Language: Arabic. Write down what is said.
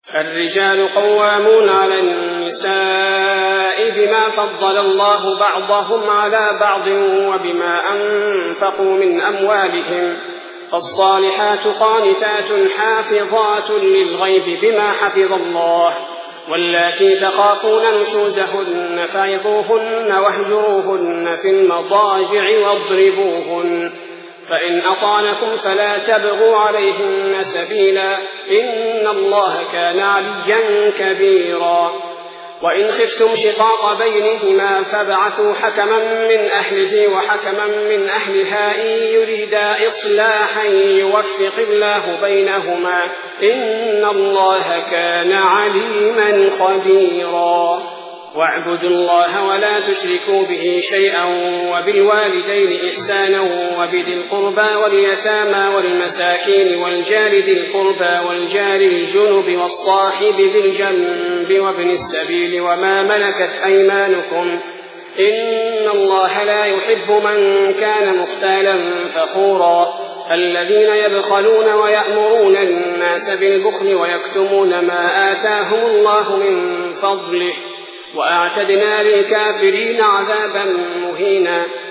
الرجال قوامون على النساء بما فضل الله بعضهم على بعض وبما أنفقوا من أموالهم، فالصالحات قانتات حافظات للغيب بما حفظ الله، واللاتي تخافون نشوزهن فعظوهن واهجروهن في المضاجع واضربوهن، فإن أطعنكم فلا تبغوا عليهن سبيلا، إن الله كان عليا كبيرا. وإن خفتم شقاق بينهما فابعثوا حكما من أهله وحكما من أهلها إن يريدا إصلاحا يوفق الله بينهما، إن الله كان عليما خبيرا. واعبدوا الله ولا تشركوا به شيئا، وبالوالدين إحسانا، وبذي القربى واليتامى والمساكين والجار ذي القربى والجار الجنب والصاحب بالجنب وابن السبيل وما ملكت أيمانكم، إن الله لا يحب من كان مختالا فخورا، الذين يبخلون ويأمرون الناس بالبخل ويكتمون ما آتاهم الله من فضله، وأعتدنا للكافرين عذابا مهينا.